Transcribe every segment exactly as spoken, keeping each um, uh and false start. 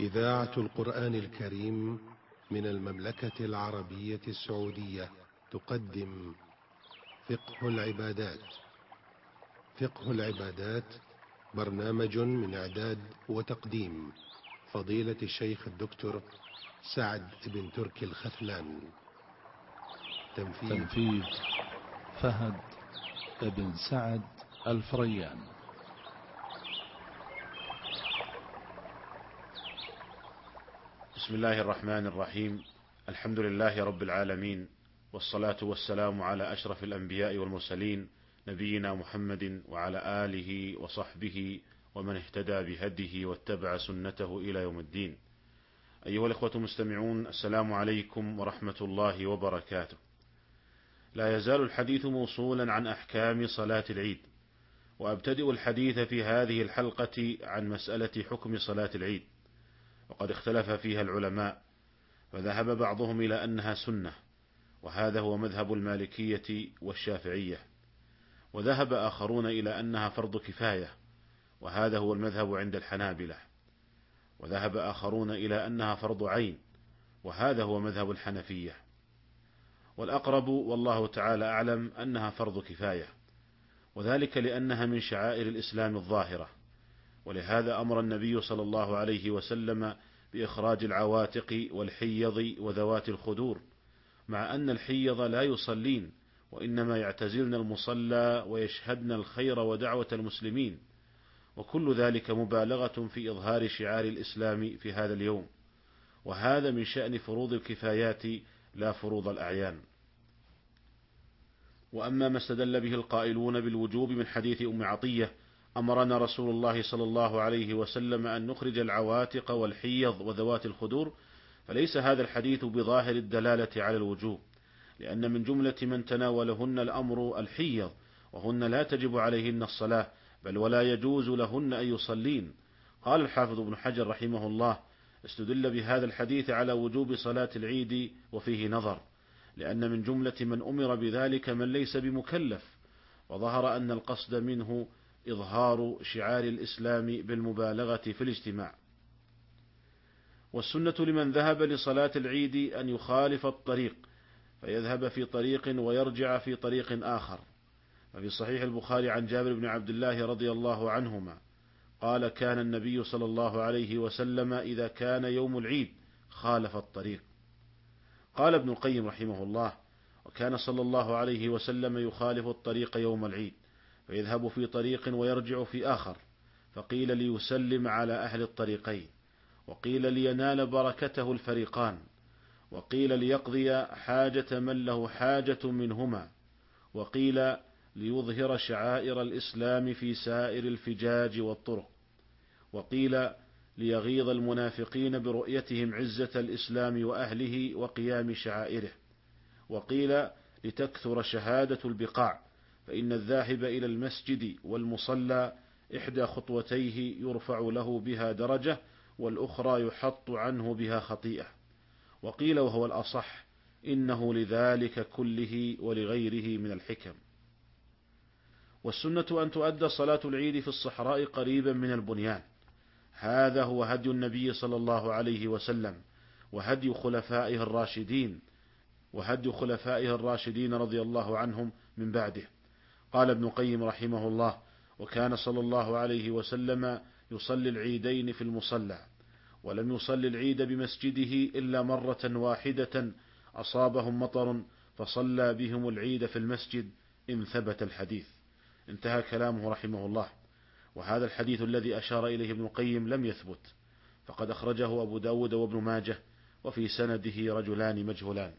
إذاعة القرآن الكريم من المملكة العربية السعودية تقدم فقه العبادات. فقه العبادات برنامج من إعداد وتقديم فضيلة الشيخ الدكتور سعد بن تركي الخثلان. تنفيذ, تنفيذ فهد بن سعد الفريان. بسم الله الرحمن الرحيم. الحمد لله رب العالمين، والصلاة والسلام على أشرف الأنبياء والمرسلين، نبينا محمد وعلى آله وصحبه ومن اهتدى بهديه واتبع سنته إلى يوم الدين. أيها الأخوة المستمعون، السلام عليكم ورحمة الله وبركاته. لا يزال الحديث موصولا عن أحكام صلاة العيد، وأبتدئ الحديث في هذه الحلقة عن مسألة حكم صلاة العيد، وقد اختلف فيها العلماء، فذهب بعضهم إلى أنها سنة، وهذا هو مذهب المالكية والشافعية، وذهب آخرون إلى أنها فرض كفاية، وهذا هو المذهب عند الحنابلة، وذهب آخرون إلى أنها فرض عين، وهذا هو مذهب الحنفية، والأقرب والله تعالى أعلم أنها فرض كفاية، وذلك لأنها من شعائر الإسلام الظاهرة، ولهذا أمر النبي صلى الله عليه وسلم بإخراج العواتق والحيض وذوات الخدور، مع أن الحيض لا يصلين، وإنما يعتزلن المصلى ويشهدن الخير ودعوة المسلمين، وكل ذلك مبالغة في إظهار شعار الإسلام في هذا اليوم، وهذا من شأن فروض الكفايات لا فروض الأعيان. وأما ما استدل به القائلون بالوجوب من حديث أم عطية أمرنا رسول الله صلى الله عليه وسلم أن نخرج العواتق والحيض وذوات الخدور، فليس هذا الحديث بظاهر الدلالة على الوجوب، لأن من جملة من تناولهن الأمر الحيض، وهن لا تجب عليهن الصلاة، بل ولا يجوز لهن أن يصلين. قال الحافظ ابن حجر رحمه الله: استدل بهذا الحديث على وجوب صلاة العيد، وفيه نظر، لأن من جملة من أمر بذلك من ليس بمكلف، وظهر أن القصد منه إظهار شعار الإسلام بالمبالغة في الاجتماع. والسنة لمن ذهب لصلاة العيد أن يخالف الطريق، فيذهب في طريق ويرجع في طريق آخر. ففي صحيح البخاري عن جابر بن عبد الله رضي الله عنهما قال: كان النبي صلى الله عليه وسلم إذا كان يوم العيد خالف الطريق. قال ابن القيم رحمه الله: وكان صلى الله عليه وسلم يخالف الطريق يوم العيد، فيذهب في طريق ويرجع في آخر، فقيل ليسلم على أهل الطريقين، وقيل لينال بركته الفريقان، وقيل ليقضي حاجة من له حاجة منهما، وقيل ليظهر شعائر الإسلام في سائر الفجاج والطرق، وقيل ليغيظ المنافقين برؤيتهم عزة الإسلام وأهله وقيام شعائره، وقيل لتكثر شهادة البقاع، فإن الذاهب إلى المسجد والمصلى إحدى خطوتيه يرفع له بها درجة، والأخرى يحط عنه بها خطيئة، وقيل وهو الأصح: إنه لذلك كله ولغيره من الحكم. والسنة أن تؤدى صلاة العيد في الصحراء قريبا من البنيان، هذا هو هدي النبي صلى الله عليه وسلم، وهدي خلفائه الراشدين وهدي خلفائه الراشدين رضي الله عنهم من بعده. قال ابن القيم رحمه الله: وكان صلى الله عليه وسلم يصلي العيدين في المصلى، ولم يصلي العيد بمسجده إلا مرة واحدة أصابهم مطر فصلى بهم العيد في المسجد، إن ثبت الحديث. انتهى كلامه رحمه الله. وهذا الحديث الذي أشار إليه ابن القيم لم يثبت، فقد أخرجه أبو داود وابن ماجه، وفي سنده رجلان مجهولان.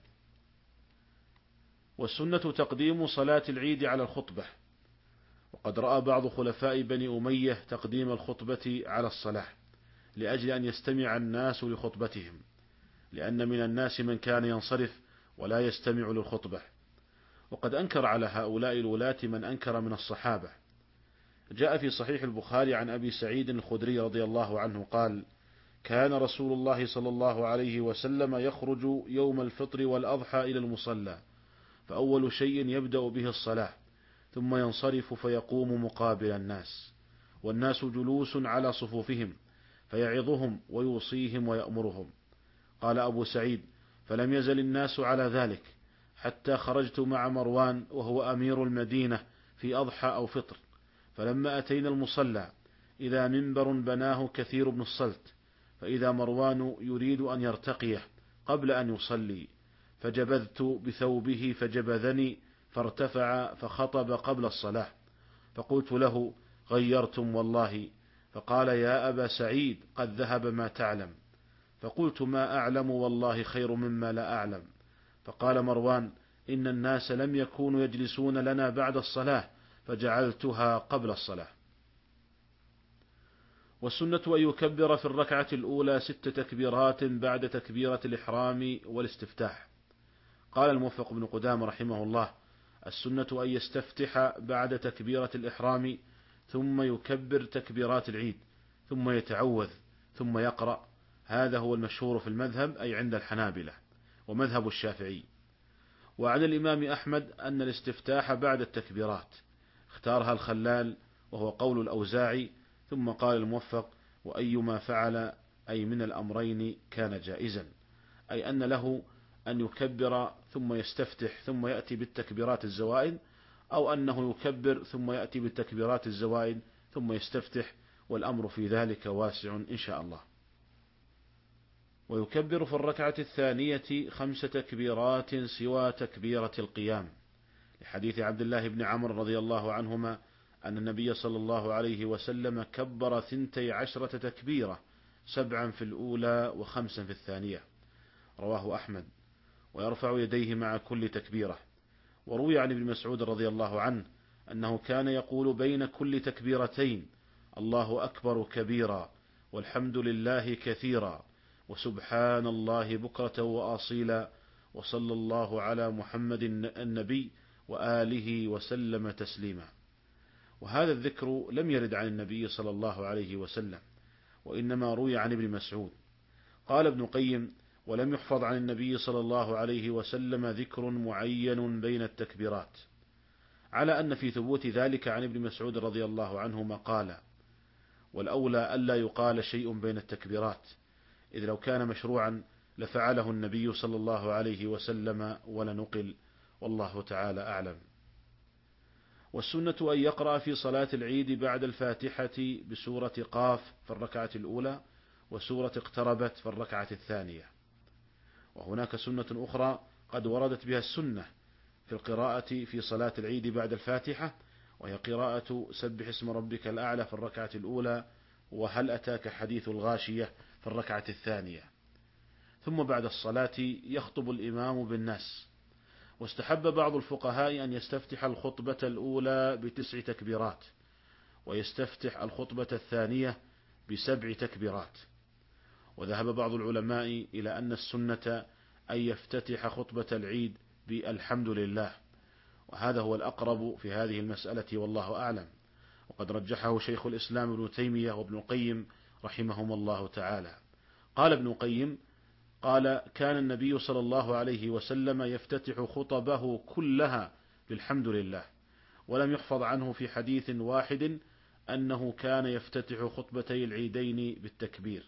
والسنة تقديم صلاة العيد على الخطبة، وقد رأى بعض خلفاء بني أمية تقديم الخطبة على الصلاة لأجل أن يستمع الناس لخطبتهم، لأن من الناس من كان ينصرف ولا يستمع للخطبة، وقد أنكر على هؤلاء الولاة من أنكر من الصحابة. جاء في صحيح البخاري عن أبي سعيد الخدري رضي الله عنه قال: كان رسول الله صلى الله عليه وسلم يخرج يوم الفطر والأضحى إلى المصلى، فأول شيء يبدأ به الصلاة، ثم ينصرف فيقوم مقابل الناس، والناس جلوس على صفوفهم، فيعظهم ويوصيهم ويأمرهم. قال أبو سعيد: فلم يزل الناس على ذلك حتى خرجت مع مروان وهو أمير المدينة في أضحى أو فطر، فلما أتينا المصلى إذا منبر بناه كثير بن الصلت، فإذا مروان يريد أن يرتقيه قبل أن يصلي، فجبذت بثوبه فجبذني فارتفع فخطب قبل الصلاة، فقلت له: غيرتم والله. فقال: يا أبا سعيد قد ذهب ما تعلم. فقلت: ما أعلم والله خير مما لا أعلم. فقال مروان: إن الناس لم يكونوا يجلسون لنا بعد الصلاة فجعلتها قبل الصلاة. والسنة أن يكبر في الركعة الأولى ست تكبيرات بعد تكبيرة الإحرام والاستفتاح. قال الموفق بن قدامة رحمه الله: السنة أن يستفتح بعد تكبيرة الإحرام ثم يكبر تكبيرات العيد ثم يتعوذ ثم يقرأ. هذا هو المشهور في المذهب أي عند الحنابلة ومذهب الشافعي. وعن الإمام أحمد أن الاستفتاح بعد التكبيرات، اختارها الخلال وهو قول الأوزاعي. ثم قال الموفق: وأيما فعل أي من الأمرين كان جائزا، أي أن له أن يكبر ثم يستفتح ثم يأتي بالتكبيرات الزوائد، أو أنه يكبر ثم يأتي بالتكبيرات الزوائد ثم يستفتح، والأمر في ذلك واسع إن شاء الله. ويكبر في الركعة الثانية خمس تكبيرات سوى تكبيرة القيام، لحديث عبد الله بن عمرو رضي الله عنهما أن النبي صلى الله عليه وسلم كبر ثنتي عشرة تكبيرة، سبعا في الأولى وخمسا في الثانية، رواه أحمد. ويرفع يديه مع كل تكبيرة. وروي عن ابن مسعود رضي الله عنه أنه كان يقول بين كل تكبيرتين: الله أكبر كبيرا، والحمد لله كثيرا، وسبحان الله بكرة وأصيلا، وصلى الله على محمد النبي وآله وسلم تسليما. وهذا الذكر لم يرد عن النبي صلى الله عليه وسلم، وإنما روي عن ابن مسعود. قال ابن قيم: ولم يحفظ عن النبي صلى الله عليه وسلم ذكر معين بين التكبيرات، على أن في ثبوت ذلك عن ابن مسعود رضي الله عنه مقالا، والأولى ألا يقال شيء بين التكبيرات، إذ لو كان مشروعا لفعله النبي صلى الله عليه وسلم ولنقل، والله تعالى أعلم. والسنة أن يقرأ في صلاة العيد بعد الفاتحة بسورة قاف في الركعة الأولى وسورة اقتربت في الركعة الثانية. وهناك سنة أخرى قد وردت بها السنة في القراءة في صلاة العيد بعد الفاتحة، وهي قراءة سبح اسم ربك الأعلى في الركعة الأولى وهل أتاك حديث الغاشية في الركعة الثانية. ثم بعد الصلاة يخطب الإمام بالناس. واستحب بعض الفقهاء أن يستفتح الخطبة الأولى بتسع تكبيرات، ويستفتح الخطبة الثانية بسبع تكبيرات. وذهب بعض العلماء إلى أن السنة أن يفتتح خطبة العيد بالحمد لله، وهذا هو الأقرب في هذه المسألة والله أعلم. وقد رجحه شيخ الإسلام ابن تيمية وابن القيم رحمهم الله تعالى. قال ابن القيم: قال: كان النبي صلى الله عليه وسلم يفتتح خطبه كلها بالحمد لله، ولم يحفظ عنه في حديث واحد أنه كان يفتتح خطبتي العيدين بالتكبير.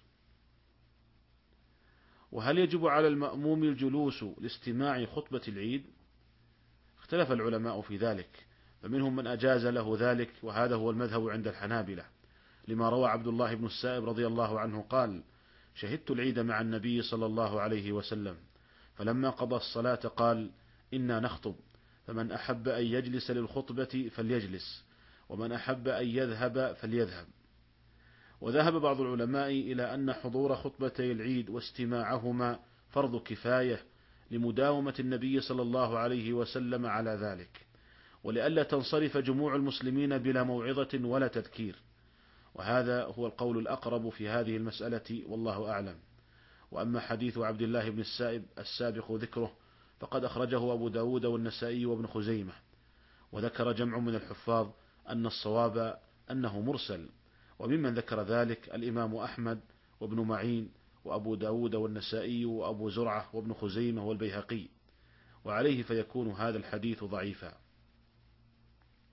وهل يجب على المأموم الجلوس لاستماع خطبة العيد؟ اختلف العلماء في ذلك، فمنهم من أجاز له ذلك، وهذا هو المذهب عند الحنابلة، لما روى عبد الله بن السائب رضي الله عنه قال: شهدت العيد مع النبي صلى الله عليه وسلم، فلما قضى الصلاة قال: إنا نخطب، فمن أحب أن يجلس للخطبة فليجلس، ومن أحب أن يذهب فليذهب. وذهب بعض العلماء إلى أن حضور خطبتي العيد واستماعهما فرض كفاية لمداومة النبي صلى الله عليه وسلم على ذلك، ولئلا تنصرف جموع المسلمين بلا موعظة ولا تذكير. وهذا هو القول الأقرب في هذه المسألة والله أعلم. وأما حديث عبد الله بن السائب السابق ذكره فقد أخرجه أبو داود والنسائي وابن خزيمة، وذكر جمع من الحفاظ أن الصواب أنه مرسل، وممن ذكر ذلك الإمام أحمد وابن معين وأبو داود والنسائي وأبو زرعة وابن خزيمة والبيهقي، وعليه فيكون هذا الحديث ضعيفا.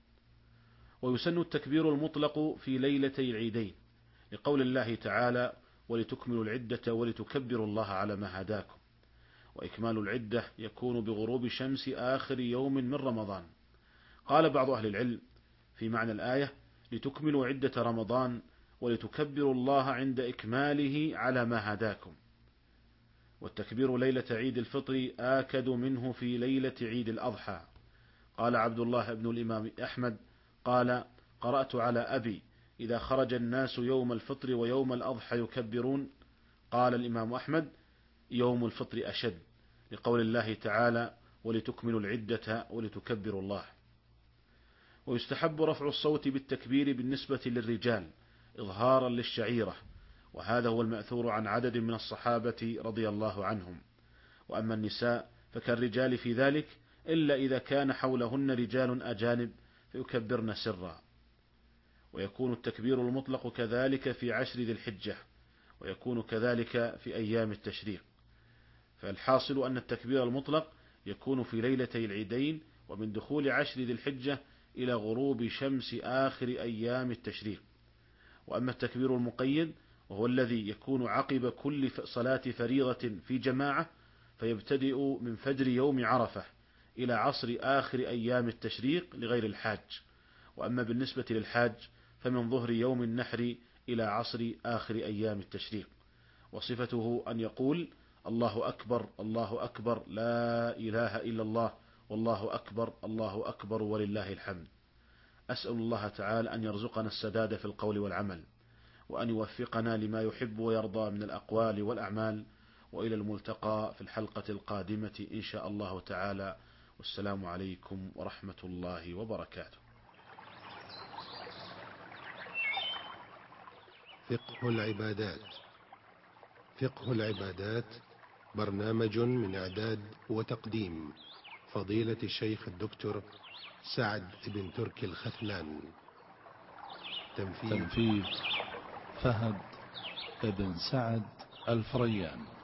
ويسن التكبير المطلق في ليلتي العيدين، لقول الله تعالى: ولتكملوا العدة ولتكبروا الله على ما هداكم. وإكمال العدة يكون بغروب شمس آخر يوم من رمضان. قال بعض أهل العلم في معنى الآية: لتكملوا عدة رمضان ولتكبروا الله عند إكماله على ما هداكم. والتكبير ليلة عيد الفطر آكد منه في ليلة عيد الأضحى. قال عبد الله بن الإمام أحمد قال: قرأت على أبي: إذا خرج الناس يوم الفطر ويوم الأضحى يكبرون. قال الإمام أحمد: يوم الفطر أشد، لقول الله تعالى: ولتكملوا العدة ولتكبروا الله. ويستحب رفع الصوت بالتكبير بالنسبة للرجال إظهارا للشعيرة، وهذا هو المأثور عن عدد من الصحابة رضي الله عنهم. وأما النساء فكالرجال في ذلك، إلا إذا كان حولهن رجال أجانب فيكبرن سرا. ويكون التكبير المطلق كذلك في عشر ذي الحجة، ويكون كذلك في أيام التشريق. فالحاصل أن التكبير المطلق يكون في ليلتي العيدين ومن دخول عشر ذي الحجة إلى غروب شمس آخر أيام التشريق. وأما التكبير المقيد وهو الذي يكون عقب كل صلاة فريضة في جماعة، فيبتدئ من فجر يوم عرفة إلى عصر آخر أيام التشريق لغير الحاج. وأما بالنسبة للحاج فمن ظهر يوم النحر إلى عصر آخر أيام التشريق. وصفته أن يقول: الله أكبر الله أكبر لا إله إلا الله والله أكبر الله أكبر ولله الحمد. أسأل الله تعالى أن يرزقنا السداد في القول والعمل، وأن يوفقنا لما يحب ويرضى من الأقوال والأعمال. وإلى الملتقى في الحلقة القادمة إن شاء الله تعالى، والسلام عليكم ورحمة الله وبركاته. فقه العبادات. فقه العبادات برنامج من إعداد وتقديم فضيلة الشيخ الدكتور سعد بن تركي الختلان. تنفيذ فهد بن سعد الفريان.